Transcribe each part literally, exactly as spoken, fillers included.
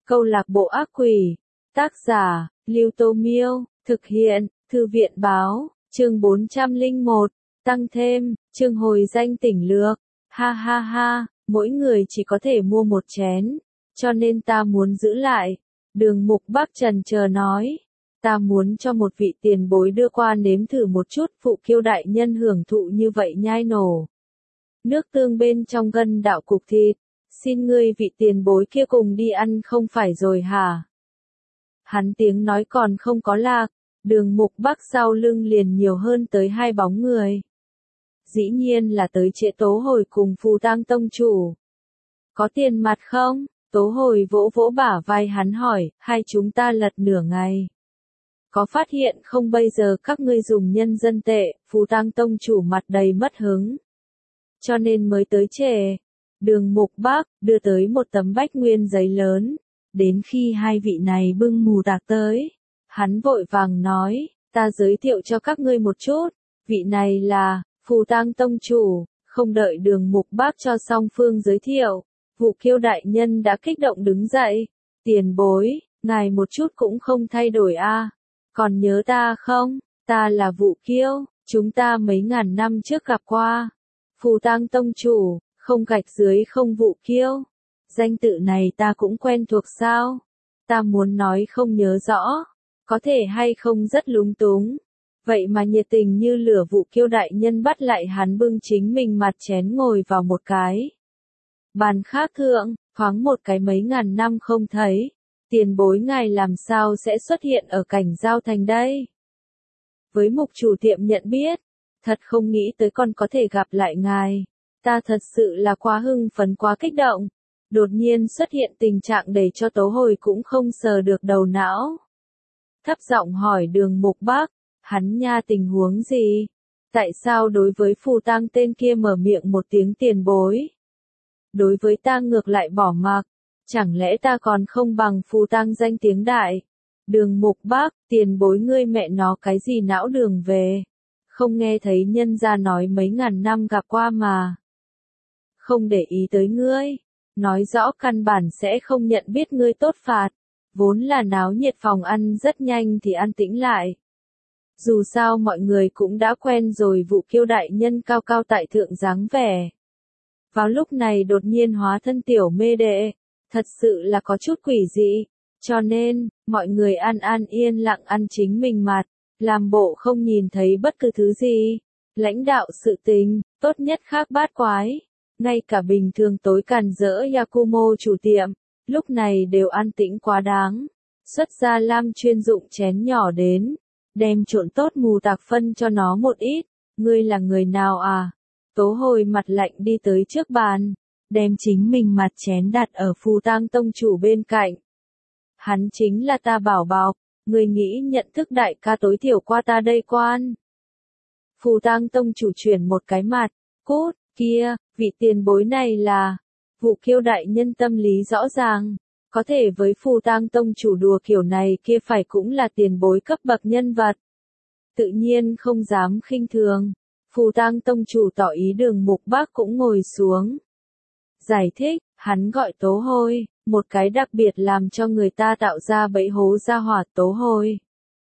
Câu lạc bộ ác quỷ. Tác giả, Lưu Tô Miêu. Thực hiện, Thư viện báo. Chương bốn trăm lẻ một. Tăng thêm, chương hồi danh tỉnh lược. Ha ha ha, mỗi người chỉ có thể mua một chén. Cho nên ta muốn giữ lại. Đường Mục Bắc trần chờ nói. Ta muốn cho một vị tiền bối đưa qua nếm thử một chút, Phụ Kiêu đại nhân hưởng thụ như vậy nhai nổ. Nước tương bên trong gân đạo cục thịt. Xin ngươi vị tiền bối kia cùng đi ăn không phải rồi hả? Hắn tiếng nói còn không có lạc, Đường Mục Bắc sau lưng liền nhiều hơn tới hai bóng người. Dĩ nhiên là tới Trễ Tố Hồi cùng Phù Tang tông chủ. Có tiền mặt không? Tố Hồi vỗ vỗ bả vai hắn hỏi, hai chúng ta lật nửa ngày. Có phát hiện không bây giờ các ngươi dùng nhân dân tệ, Phù Tang tông chủ mặt đầy mất hứng. Cho nên mới tới trễ. Đường Mục Bắc đưa tới một tấm bách nguyên giấy lớn. Đến khi hai vị này bưng mù tạc tới, hắn vội vàng nói, ta giới thiệu cho các ngươi một chút, vị này là Phù Tang tông chủ. Không đợi Đường Mục Bắc cho song phương giới thiệu, Vụ Kiêu đại nhân đã kích động đứng dậy. Tiền bối, ngài một chút cũng không thay đổi a, à? Còn nhớ ta không? Ta là Vụ Kiêu, chúng ta mấy ngàn năm trước gặp qua. Phù Tang tông chủ, không gạch dưới không Vụ Kiêu. Danh tự này ta cũng quen thuộc sao? Ta muốn nói không nhớ rõ, có thể hay không rất lúng túng. Vậy mà nhiệt tình như lửa, Vụ Kiêu đại nhân bắt lại hắn bưng chính mình mặt chén ngồi vào một cái bàn khác thượng, thoáng một cái mấy ngàn năm không thấy. Tiền bối ngài làm sao sẽ xuất hiện ở Cảnh Giao Thành đây? Với mục chủ tiệm nhận biết, thật không nghĩ tới còn có thể gặp lại ngài. Ta thật sự là quá hưng phấn, quá kích động. Đột nhiên xuất hiện tình trạng để cho Tố Hồi cũng không sờ được đầu não. Thấp giọng hỏi Đường Mục Bắc, hắn nha tình huống gì? Tại sao đối với Phù Tang tên kia mở miệng một tiếng tiền bối? Đối với ta ngược lại bỏ mặc, chẳng lẽ ta còn không bằng Phù Tang danh tiếng đại? Đường Mục Bắc, tiền bối ngươi mẹ nó cái gì não đường về? Không nghe thấy nhân gia nói mấy ngàn năm gặp qua mà. Không để ý tới ngươi, nói rõ căn bản sẽ không nhận biết ngươi tốt phạt. Vốn là náo nhiệt phòng ăn rất nhanh thì an tĩnh lại. Dù sao mọi người cũng đã quen rồi Vụ Kiêu đại nhân cao cao tại thượng dáng vẻ. Vào lúc này đột nhiên hóa thân tiểu mê đệ, thật sự là có chút quỷ dị. Cho nên, mọi người an an yên lặng ăn chính mình mặt, làm bộ không nhìn thấy bất cứ thứ gì. Lãnh đạo sự tình, tốt nhất khác bát quái. Ngay cả bình thường tối càn rỡ Yakumo chủ tiệm, lúc này đều an tĩnh quá đáng. Xuất ra lam chuyên dụng chén nhỏ đến, đem trộn tốt mù tạc phân cho nó một ít. Ngươi là người nào à? Tố Hồi mặt lạnh đi tới trước bàn, đem chính mình mặt chén đặt ở Phù Tang tông chủ bên cạnh. Hắn chính là ta bảo bọc, ngươi nghĩ nhận thức đại ca tối thiểu qua ta đây quan. Phù Tang tông chủ chuyển một cái mặt, cút, kia, vị tiền bối này là, Vụ Kiêu đại nhân tâm lý rõ ràng, có thể với Phù Tang tông chủ đùa kiểu này kia phải cũng là tiền bối cấp bậc nhân vật. Tự nhiên không dám khinh thường. Phù Tang tông chủ tỏ ý Đường Mục Bắc cũng ngồi xuống. Giải thích, hắn gọi Tố Hồi, một cái đặc biệt làm cho người ta tạo ra bẫy hố ra hỏa Tố Hồi.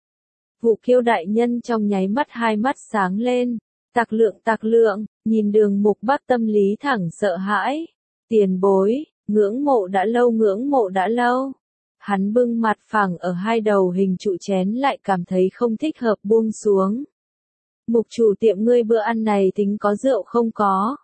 Vụ Kiêu đại nhân trong nháy mắt hai mắt sáng lên, tạc lượng tạc lượng, nhìn Đường Mục Bắc tâm lý thẳng sợ hãi. Tiền bối, ngưỡng mộ đã lâu ngưỡng mộ đã lâu. Hắn bưng mặt phẳng ở hai đầu hình trụ chén lại cảm thấy không thích hợp buông xuống. Mục chủ tiệm ngươi bữa ăn này tính có rượu không có?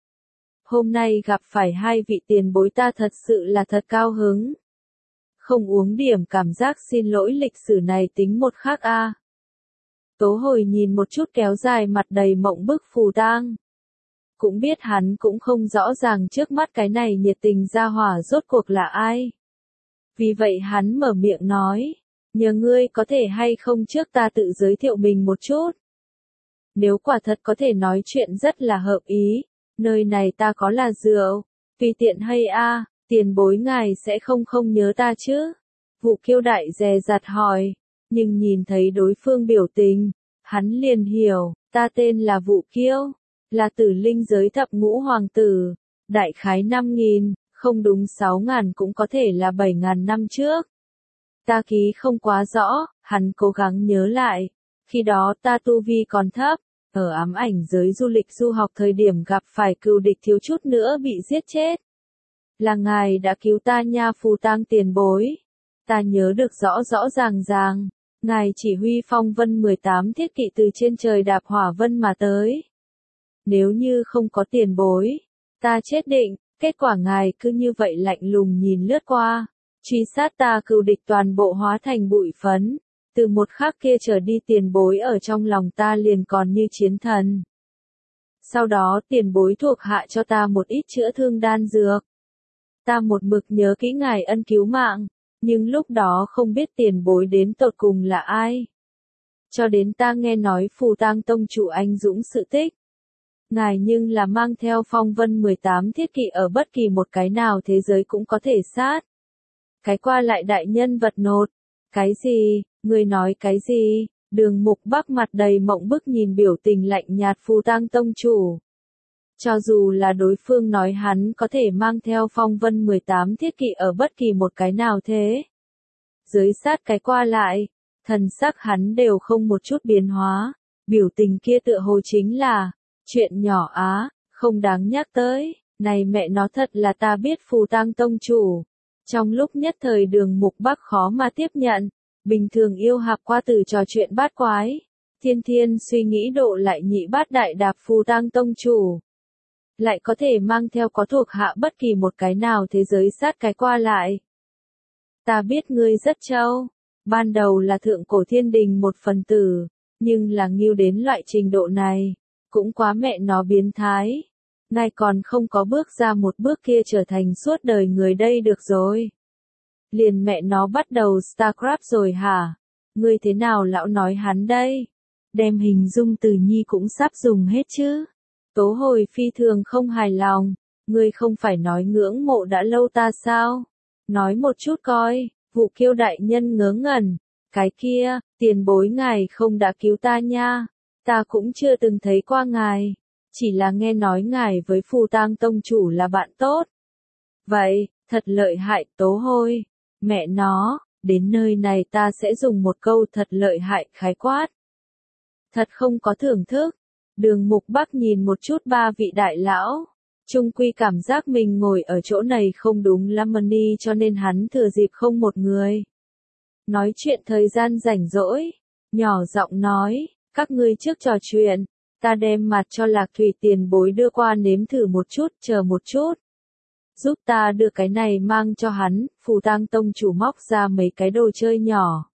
Hôm nay gặp phải hai vị tiền bối ta thật sự là thật cao hứng. Không uống điểm cảm giác xin lỗi lịch sử này tính một khác a. À. Tố Hồi nhìn một chút kéo dài mặt đầy mộng bức Phù Tang. Cũng biết hắn cũng không rõ ràng trước mắt cái này nhiệt tình ra hỏa rốt cuộc là ai. Vì vậy hắn mở miệng nói, nhờ ngươi có thể hay không trước ta tự giới thiệu mình một chút. Nếu quả thật có thể nói chuyện rất là hợp ý, nơi này ta có là rượu, tùy tiện hay a, à, tiền bối ngài sẽ không không nhớ ta chứ? Vụ Kiêu đại dè dặt hỏi, nhưng nhìn thấy đối phương biểu tình, hắn liền hiểu, ta tên là Vụ Kiêu, là Tử Linh giới thập ngũ hoàng tử, đại khái năm nghìn, Không đúng sáu ngàn cũng có thể là bảy ngàn năm trước. Ta ký không quá rõ, hắn cố gắng nhớ lại. Khi đó ta tu vi còn thấp, ở ám ảnh giới du lịch du học thời điểm gặp phải cừu địch thiếu chút nữa bị giết chết. Là ngài đã cứu ta nha Phù Tang tiền bối. Ta nhớ được rõ rõ ràng ràng, ngài chỉ huy phong vân mười tám thiết kỵ từ trên trời đạp hỏa vân mà tới. Nếu như không có tiền bối, ta chết định, kết quả ngài cứ như vậy lạnh lùng nhìn lướt qua, truy sát ta cừu địch toàn bộ hóa thành bụi phấn. Từ một khắc kia trở đi tiền bối ở trong lòng ta liền còn như chiến thần. Sau đó tiền bối thuộc hạ cho ta một ít chữa thương đan dược. Ta một mực nhớ kỹ ngài ân cứu mạng, nhưng lúc đó không biết tiền bối đến tột cùng là ai. Cho đến ta nghe nói Phù Tang tông chủ anh dũng sự tích. Ngài nhưng là mang theo phong vân mười tám thiết kỵ ở bất kỳ một cái nào thế giới cũng có thể sát. Cái qua lại đại nhân vật nột. Cái gì, người nói cái gì? Đường Mục Bắc mặt đầy mộng bức nhìn biểu tình lạnh nhạt Phù Tang tông chủ. Cho dù là đối phương nói hắn có thể mang theo phong vân mười tám thiết kỵ ở bất kỳ một cái nào thế. Dưới sát cái qua lại, thần sắc hắn đều không một chút biến hóa. Biểu tình kia tựa hồ chính là, chuyện nhỏ á, không đáng nhắc tới. Này mẹ nó thật là ta biết Phù Tang tông chủ. Trong lúc nhất thời Đường Mục Bắc khó mà tiếp nhận, bình thường yêu hạp qua từ trò chuyện bát quái, thiên thiên suy nghĩ độ lại nhị bát đại đạp Phù Tang tông chủ. Lại có thể mang theo có thuộc hạ bất kỳ một cái nào thế giới sát cái qua lại. Ta biết ngươi rất trâu, ban đầu là thượng cổ thiên đình một phần tử, nhưng là nghiêu đến loại trình độ này, cũng quá mẹ nó biến thái. Ngài còn không có bước ra một bước kia trở thành suốt đời người đây được rồi. Liền mẹ nó bắt đầu Starcraft rồi hả? Ngươi thế nào lão nói hắn đây? Đem hình dung từ nhi cũng sắp dùng hết chứ. Tố Hồi phi thường không hài lòng. Ngươi không phải nói ngưỡng mộ đã lâu ta sao? Nói một chút coi. Vụ Kiêu đại nhân ngớ ngẩn. Cái kia, tiền bối ngài không đã cứu ta nha. Ta cũng chưa từng thấy qua ngài. Chỉ là nghe nói ngài với Phù Tang tông chủ là bạn tốt. Vậy, thật lợi hại Tố Hôi. Mẹ nó, đến nơi này ta sẽ dùng một câu thật lợi hại khái quát. Thật không có thưởng thức. Đường Mục Bắc nhìn một chút ba vị đại lão. Trung quy cảm giác mình ngồi ở chỗ này không đúng lắm money cho nên hắn thừa dịp không một người. Nói chuyện thời gian rảnh rỗi. Nhỏ giọng nói, các ngươi trước trò chuyện. Ta đem mặt cho Lạc Thủy tiền bối đưa qua nếm thử một chút, chờ một chút. Giúp ta đưa cái này mang cho hắn, Phù Tang tông chủ móc ra mấy cái đồ chơi nhỏ.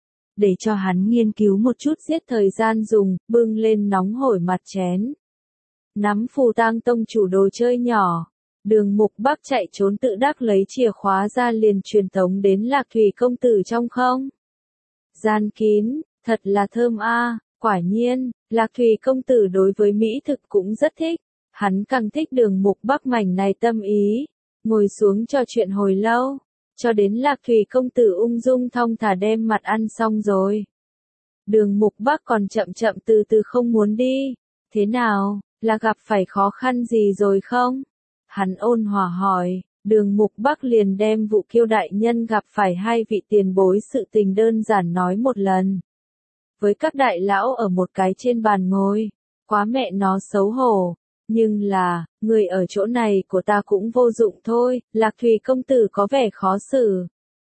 Để cho hắn nghiên cứu một chút giết thời gian dùng, bưng lên nóng hổi mặt chén. Nắm Phù Tang tông chủ đồ chơi nhỏ. Đường Mục Bắc chạy trốn tự đắc lấy chìa khóa ra liền truyền tống đến Lạc Thủy công tử trong không. Gian kín, thật là thơm a. Quả nhiên, Lạc Thủy công tử đối với mỹ thực cũng rất thích. Hắn càng thích Đường Mục Bắc mảnh này tâm ý. Ngồi xuống trò chuyện hồi lâu. Cho đến Lạc Thủy công tử ung dung thong thả đem mặt ăn xong rồi. Đường Mục Bắc còn chậm chậm từ từ không muốn đi. Thế nào, là gặp phải khó khăn gì rồi không? Hắn ôn hòa hỏi. Đường Mục Bắc liền đem Vụ Kiêu đại nhân gặp phải hai vị tiền bối sự tình đơn giản nói một lần. Với các đại lão ở một cái trên bàn ngồi, quá mẹ nó xấu hổ. Nhưng là, người ở chỗ này của ta cũng vô dụng thôi, Lạc Thủy công tử có vẻ khó xử.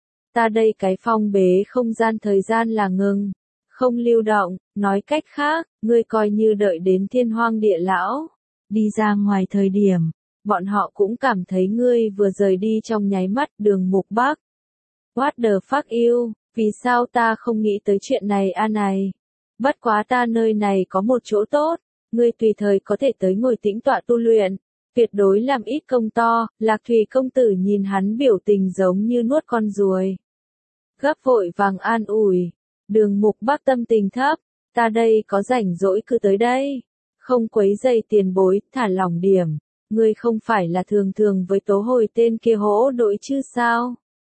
Ta đây cái phong bế không gian thời gian là ngừng, không lưu động, nói cách khác, ngươi coi như đợi đến thiên hoang địa lão. Đi ra ngoài thời điểm, bọn họ cũng cảm thấy ngươi vừa rời đi trong nháy mắt. Đường Mục Bắc. What the fuck you, vì sao ta không nghĩ tới chuyện này a này? Bất quá ta nơi này có một chỗ tốt. Ngươi tùy thời có thể tới ngồi tĩnh tọa tu luyện, tuyệt đối làm ít công to. Lạc Thủy công tử nhìn hắn biểu tình giống như nuốt con ruồi. Gấp vội vàng an ủi. Đường Mục Bắc tâm tình thấp, ta đây có rảnh rỗi cứ tới đây. Không quấy dày tiền bối, thả lỏng điểm. Ngươi không phải là thường thường với Tố Hồi tên kia hỗ đội chứ sao?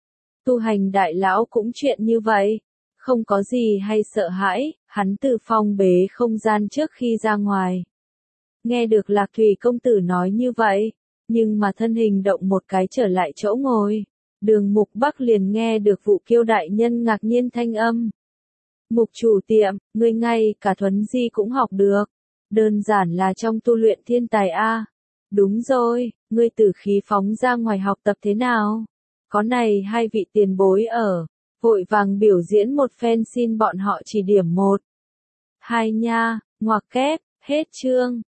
Tu hành đại lão cũng chuyện như vậy. Không có gì hay sợ hãi, hắn từ phong bế không gian trước khi ra ngoài. Nghe được Lạc Thủy công tử nói như vậy, nhưng mà thân hình động một cái trở lại chỗ ngồi. Đường Mục Bắc liền nghe được Vũ Kiêu đại nhân ngạc nhiên thanh âm. Mục chủ tiệm, ngươi ngay cả thuấn di cũng học được. Đơn giản là trong tu luyện thiên tài a. Đúng rồi, ngươi tử khí phóng ra ngoài học tập thế nào? Có này hai vị tiền bối ở, vội vàng biểu diễn một phen xin bọn họ chỉ điểm một. Hai nha, ngoặc kép, hết chương.